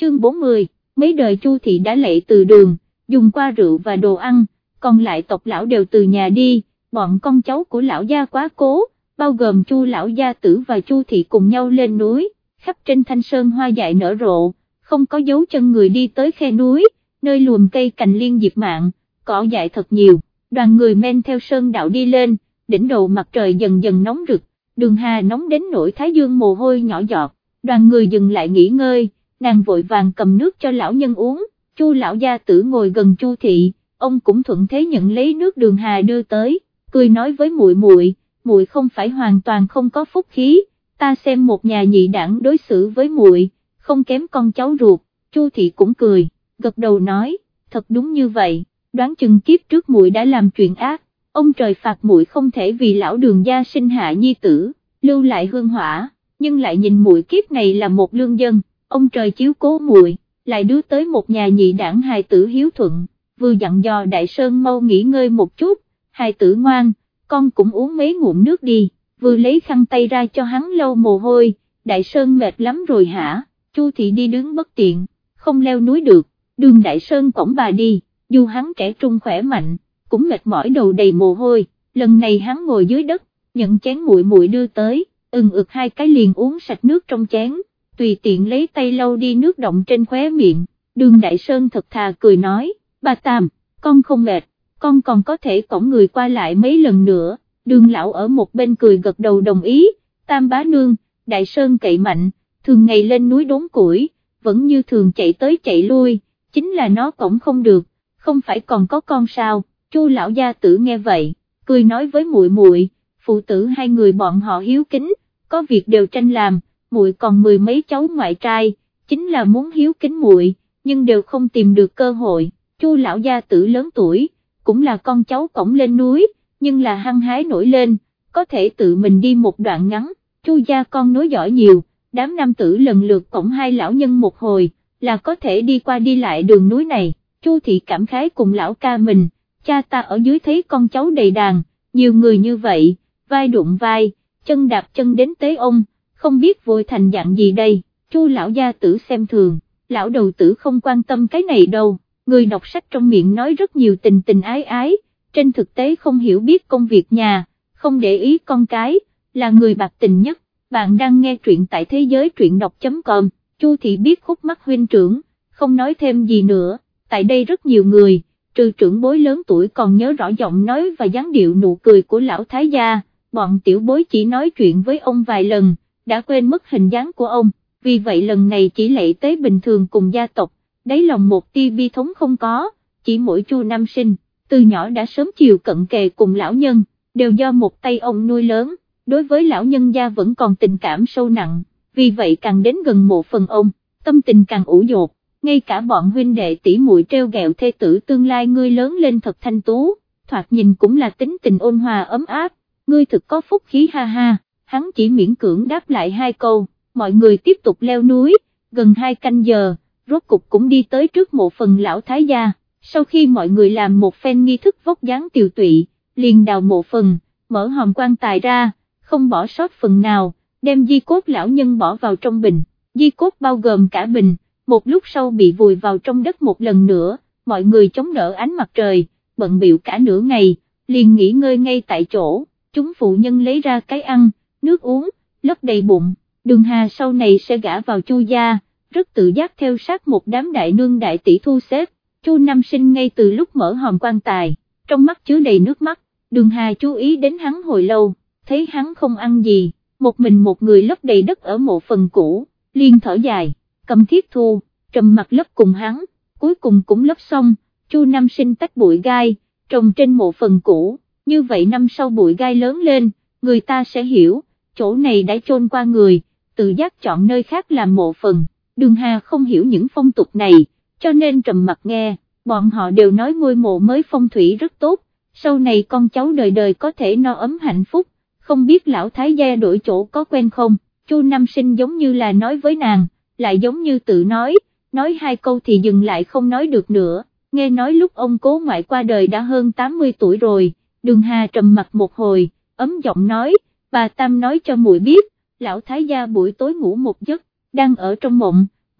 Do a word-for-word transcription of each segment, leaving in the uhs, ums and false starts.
chương bốn mươi, mấy đời Chu thị đã lệ từ đường, dùng qua rượu và đồ ăn, còn lại tộc lão đều từ nhà đi, bọn con cháu của lão gia quá cố, bao gồm Chu lão gia tử và Chu thị cùng nhau lên núi, khắp trên thanh sơn hoa dại nở rộ, không có dấu chân người đi tới khe núi, nơi luồm cây cành liên diệp mạng, cỏ dại thật nhiều, đoàn người men theo sơn đạo đi lên, đỉnh đầu mặt trời dần dần nóng rực, đường hà nóng đến nỗi thái dương mồ hôi nhỏ giọt, đoàn người dừng lại nghỉ ngơi, nàng vội vàng cầm nước cho lão nhân uống, Chu lão gia tử ngồi gần Chu thị, ông cũng thuận thế nhận lấy nước đường hà đưa tới, cười nói với muội muội, muội không phải hoàn toàn không có phúc khí, ta xem một nhà nhị đảng đối xử với muội, không kém con cháu ruột, Chu thị cũng cười, gật đầu nói, thật đúng như vậy, đoán chừng kiếp trước muội đã làm chuyện ác, ông trời phạt muội không thể vì lão đường gia sinh hạ nhi tử, lưu lại hương hỏa, nhưng lại nhìn muội kiếp này là một lương dân, ông trời chiếu cố muội, lại đưa tới một nhà nhị đảng hài tử hiếu thuận, vừa dặn dò Đại Sơn mau nghỉ ngơi một chút, hài tử ngoan, con cũng uống mấy ngụm nước đi, vừa lấy khăn tay ra cho hắn lau mồ hôi, Đại Sơn mệt lắm rồi hả, Chu thị đi đứng bất tiện, không leo núi được, đường Đại Sơn cõng bà đi, dù hắn trẻ trung khỏe mạnh, cũng mệt mỏi đầu đầy mồ hôi, lần này hắn ngồi dưới đất, nhận chén muội muội đưa tới, ừng ực hai cái liền uống sạch nước trong chén, tùy tiện lấy tay lau đi nước động trên khóe miệng, đường Đại Sơn thật thà cười nói, bà Tam, con không mệt, con còn có thể cõng người qua lại mấy lần nữa, đường lão ở một bên cười gật đầu đồng ý, Tam bá nương, Đại Sơn cậy mạnh, thường ngày lên núi đốn củi, vẫn như thường chạy tới chạy lui, chính là nó cõng không được, không phải còn có con sao, Chu lão gia tử nghe vậy, cười nói với muội muội, phụ tử hai người bọn họ hiếu kính, có việc đều tranh làm, muội còn mười mấy cháu ngoại trai, chính là muốn hiếu kính muội, nhưng đều không tìm được cơ hội, Chu lão gia tử lớn tuổi, cũng là con cháu cõng lên núi, nhưng là hăng hái nổi lên, có thể tự mình đi một đoạn ngắn, Chu gia con nối giỏi nhiều, đám nam tử lần lượt cõng hai lão nhân một hồi, là có thể đi qua đi lại đường núi này, Chu thị cảm khái cùng lão ca mình, cha ta ở dưới thấy con cháu đầy đàn, nhiều người như vậy, vai đụng vai, chân đạp chân đến tế ông, không biết vội thành dạng gì đây, Chu lão gia tử xem thường, lão đầu tử không quan tâm cái này đâu, người đọc sách trong miệng nói rất nhiều tình tình ái ái, trên thực tế không hiểu biết công việc nhà, không để ý con cái, là người bạc tình nhất. Bạn đang nghe truyện tại thế giới truyện đọc chấm com, Chu thị biết khúc mắc huynh trưởng, không nói thêm gì nữa, tại đây rất nhiều người, trừ trưởng bối lớn tuổi còn nhớ rõ giọng nói và dáng điệu nụ cười của lão thái gia, bọn tiểu bối chỉ nói chuyện với ông vài lần, đã quên mất hình dáng của ông, vì vậy lần này chỉ lệ tế bình thường cùng gia tộc, đáy lòng một tia bi thống không có, chỉ mỗi Chu Nam Sinh, từ nhỏ đã sớm chiều cận kề cùng lão nhân, đều do một tay ông nuôi lớn. Đối với lão nhân gia vẫn còn tình cảm sâu nặng, vì vậy càng đến gần một phần ông, tâm tình càng ủ dột, ngay cả bọn huynh đệ tỷ muội treo gẹo thê tử tương lai ngươi lớn lên thật thanh tú, thoạt nhìn cũng là tính tình ôn hòa ấm áp, ngươi thực có phúc khí ha ha, hắn chỉ miễn cưỡng đáp lại hai câu, mọi người tiếp tục leo núi, gần hai canh giờ, rốt cục cũng đi tới trước mộ phần lão thái gia, sau khi mọi người làm một phen nghi thức vóc dáng tiều tụy, liền đào mộ phần, mở hòm quan tài ra, không bỏ sót phần nào, đem di cốt lão nhân bỏ vào trong bình, di cốt bao gồm cả bình, một lúc sau bị vùi vào trong đất một lần nữa, mọi người chống đỡ ánh mặt trời, bận bịu cả nửa ngày, liền nghỉ ngơi ngay tại chỗ, chúng phụ nhân lấy ra cái ăn, nước uống, lấp đầy bụng, đường hà sau này sẽ gả vào Chu gia, rất tự giác theo sát một đám đại nương đại tỷ thu xếp, Chu Nam Sinh ngay từ lúc mở hòm quan tài, trong mắt chứa đầy nước mắt, đường hà chú ý đến hắn hồi lâu. Thấy hắn không ăn gì, một mình một người lấp đầy đất ở mộ phần cũ, liền thở dài, cầm thiết thu, trầm mặt lấp cùng hắn, cuối cùng cũng lấp xong, Chu Nam Sinh tách bụi gai, trồng trên mộ phần cũ, như vậy năm sau bụi gai lớn lên, người ta sẽ hiểu, chỗ này đã chôn qua người, tự giác chọn nơi khác làm mộ phần, đường hà không hiểu những phong tục này, cho nên trầm mặt nghe, bọn họ đều nói ngôi mộ mới phong thủy rất tốt, sau này con cháu đời đời có thể no ấm hạnh phúc. Không biết lão thái gia đổi chỗ có quen không, Chu Nam Sinh giống như là nói với nàng, lại giống như tự nói, nói hai câu thì dừng lại không nói được nữa, nghe nói lúc ông cố ngoại qua đời đã hơn tám mươi tuổi rồi, đường hà trầm mặt một hồi, ấm giọng nói, bà Tam nói cho muội biết, lão thái gia buổi tối ngủ một giấc, đang ở trong mộng,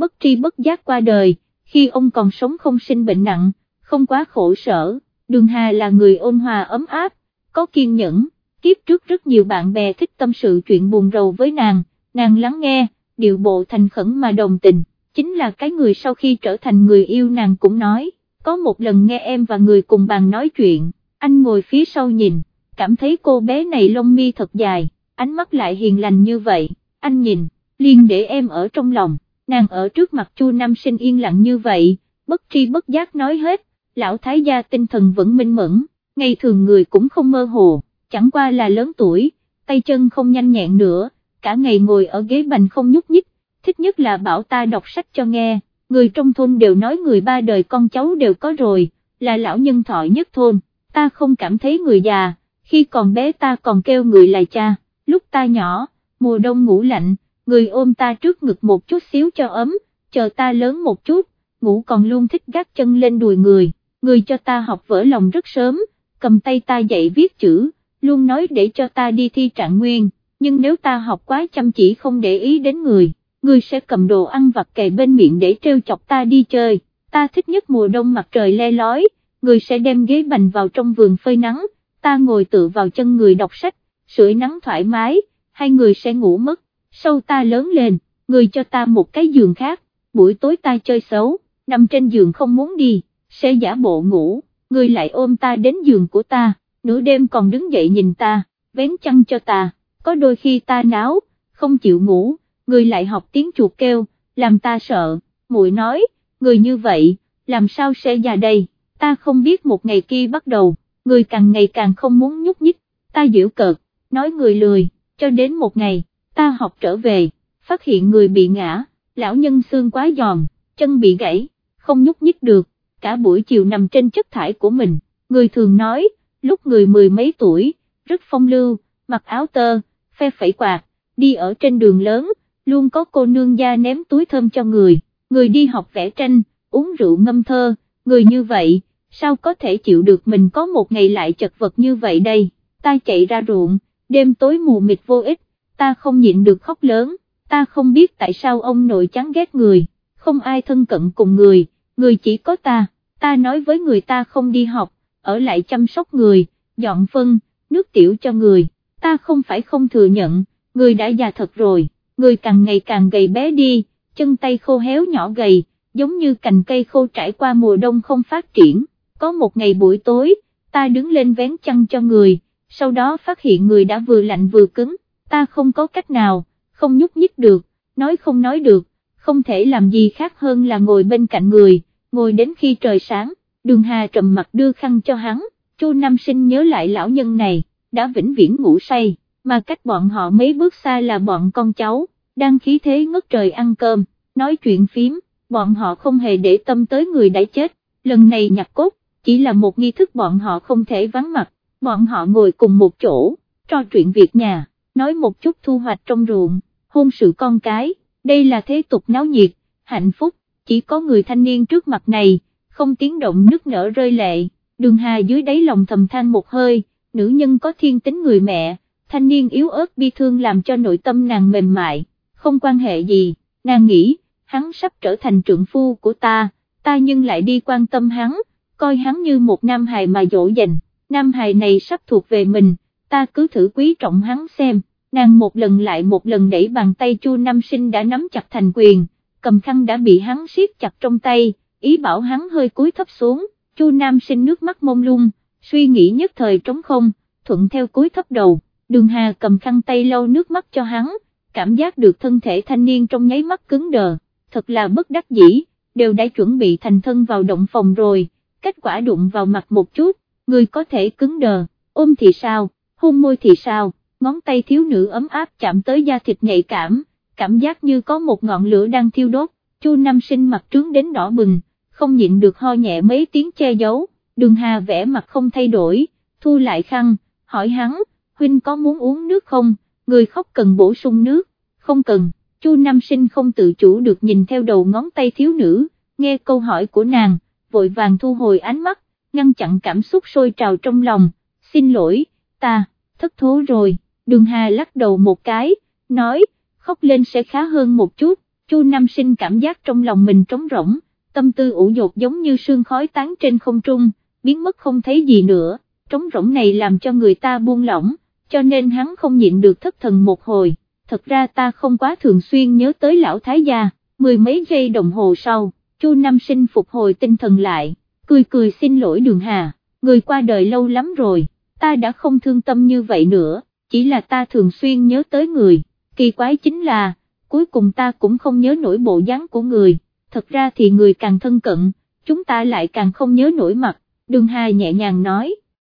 bất tri bất giác qua đời, khi ông còn sống không sinh bệnh nặng, không quá khổ sở. Đường Hà là người ôn hòa ấm áp, có kiên nhẫn, kiếp trước rất nhiều bạn bè thích tâm sự chuyện buồn rầu với nàng, nàng lắng nghe, điệu bộ thành khẩn mà đồng tình, chính là cái người sau khi trở thành người yêu nàng cũng nói. Có một lần nghe em và người cùng bàn nói chuyện, anh ngồi phía sau nhìn, cảm thấy cô bé này lông mi thật dài, ánh mắt lại hiền lành như vậy, anh nhìn, liền để em ở trong lòng. Nàng ở trước mặt Chu Nam Sinh yên lặng như vậy, bất tri bất giác nói hết, lão thái gia tinh thần vẫn minh mẫn, ngày thường người cũng không mơ hồ, chẳng qua là lớn tuổi, tay chân không nhanh nhẹn nữa, cả ngày ngồi ở ghế bành không nhúc nhích, thích nhất là bảo ta đọc sách cho nghe, người trong thôn đều nói người ba đời con cháu đều có rồi, là lão nhân thọ nhất thôn, ta không cảm thấy người già, khi còn bé ta còn kêu người là cha, lúc ta nhỏ, mùa đông ngủ lạnh, người ôm ta trước ngực một chút xíu cho ấm, chờ ta lớn một chút, ngủ còn luôn thích gác chân lên đùi người, người cho ta học vỡ lòng rất sớm, cầm tay ta dạy viết chữ, luôn nói để cho ta đi thi trạng nguyên, nhưng nếu ta học quá chăm chỉ không để ý đến người, người sẽ cầm đồ ăn vặt kề bên miệng để trêu chọc ta đi chơi, ta thích nhất mùa đông mặt trời le lói, người sẽ đem ghế bành vào trong vườn phơi nắng, ta ngồi tựa vào chân người đọc sách, sưởi nắng thoải mái, hai người sẽ ngủ mất. Sau ta lớn lên, người cho ta một cái giường khác, buổi tối ta chơi xấu, nằm trên giường không muốn đi, sẽ giả bộ ngủ, người lại ôm ta đến giường của ta, nửa đêm còn đứng dậy nhìn ta, vén chăn cho ta, có đôi khi ta náo, không chịu ngủ, người lại học tiếng chuột kêu, làm ta sợ, muội nói, người như vậy, làm sao sẽ già đây, ta không biết một ngày kia bắt đầu, người càng ngày càng không muốn nhúc nhích, ta giễu cợt, nói người lười, cho đến một ngày, ta học trở về, phát hiện người bị ngã, lão nhân xương quá giòn, chân bị gãy, không nhúc nhích được, cả buổi chiều nằm trên chất thải của mình, người thường nói, lúc người mười mấy tuổi, rất phong lưu, mặc áo tơ, phe phẩy quạt, đi ở trên đường lớn, luôn có cô nương gia ném túi thơm cho người, người đi học vẽ tranh, uống rượu ngâm thơ, người như vậy, sao có thể chịu được mình có một ngày lại chật vật như vậy đây, ta chạy ra ruộng, đêm tối mù mịt vô ích, ta không nhịn được khóc lớn, ta không biết tại sao ông nội chán ghét người, không ai thân cận cùng người, người chỉ có ta, ta nói với người ta không đi học, ở lại chăm sóc người, dọn phân, nước tiểu cho người, ta không phải không thừa nhận, người đã già thật rồi, người càng ngày càng gầy bé đi, chân tay khô héo nhỏ gầy, giống như cành cây khô trải qua mùa đông không phát triển, có một ngày buổi tối, ta đứng lên vén chăn cho người, sau đó phát hiện người đã vừa lạnh vừa cứng, ta không có cách nào, không nhúc nhích được, nói không nói được, không thể làm gì khác hơn là ngồi bên cạnh người, ngồi đến khi trời sáng, Đường Hà trầm mặt đưa khăn cho hắn, Chu Nam Sinh nhớ lại lão nhân này, đã vĩnh viễn ngủ say, mà cách bọn họ mấy bước xa là bọn con cháu, đang khí thế ngất trời ăn cơm, nói chuyện phím, bọn họ không hề để tâm tới người đã chết, lần này nhặt cốt, chỉ là một nghi thức bọn họ không thể vắng mặt, bọn họ ngồi cùng một chỗ, trò chuyện việc nhà, nói một chút thu hoạch trong ruộng, hôn sự con cái, đây là thế tục náo nhiệt, hạnh phúc, chỉ có người thanh niên trước mặt này, không tiếng động nức nở rơi lệ, Đường Hà dưới đáy lòng thầm than một hơi, nữ nhân có thiên tính người mẹ, thanh niên yếu ớt bi thương làm cho nội tâm nàng mềm mại, không quan hệ gì, nàng nghĩ, hắn sắp trở thành trượng phu của ta, ta nhưng lại đi quan tâm hắn, coi hắn như một nam hài mà dỗ dành, nam hài này sắp thuộc về mình, ta cứ thử quý trọng hắn xem, nàng một lần lại một lần đẩy bàn tay Chu Nam Sinh đã nắm chặt thành quyền, cầm khăn đã bị hắn siết chặt trong tay, ý bảo hắn hơi cúi thấp xuống, Chu Nam Sinh nước mắt mông lung, suy nghĩ nhất thời trống không, thuận theo cúi thấp đầu, Đường Hà cầm khăn tay lau nước mắt cho hắn, cảm giác được thân thể thanh niên trong nháy mắt cứng đờ, thật là bất đắc dĩ, đều đã chuẩn bị thành thân vào động phòng rồi, kết quả đụng vào mặt một chút, người có thể cứng đờ, ôm thì sao, hôn môi thì sao, ngón tay thiếu nữ ấm áp chạm tới da thịt nhạy cảm, cảm giác như có một ngọn lửa đang thiêu đốt, Chu Nam Sinh mặt trướng đến đỏ bừng, không nhịn được ho nhẹ mấy tiếng che giấu, Đường Hà vẽ mặt không thay đổi, thu lại khăn, hỏi hắn, huynh có muốn uống nước không, người khóc cần bổ sung nước, không cần, Chu Nam Sinh không tự chủ được nhìn theo đầu ngón tay thiếu nữ, nghe câu hỏi của nàng, vội vàng thu hồi ánh mắt, ngăn chặn cảm xúc sôi trào trong lòng, xin lỗi, ta, thất thố rồi, Đường Hà lắc đầu một cái, nói, khóc lên sẽ khá hơn một chút, Chu Nam Sinh cảm giác trong lòng mình trống rỗng, tâm tư ủ dột giống như sương khói tán trên không trung, biến mất không thấy gì nữa, trống rỗng này làm cho người ta buông lỏng, cho nên hắn không nhịn được thất thần một hồi. Thật ra ta không quá thường xuyên nhớ tới lão thái gia. Mười mấy giây đồng hồ sau, Chu Nam Sinh phục hồi tinh thần lại, cười cười xin lỗi Đường Hà, người qua đời lâu lắm rồi, ta đã không thương tâm như vậy nữa, chỉ là ta thường xuyên nhớ tới người, kỳ quái chính là, cuối cùng ta cũng không nhớ nổi bộ dáng của người, thật ra thì người càng thân cận, chúng ta lại càng không nhớ nổi mặt, Đường Hà nhẹ nhàng nói,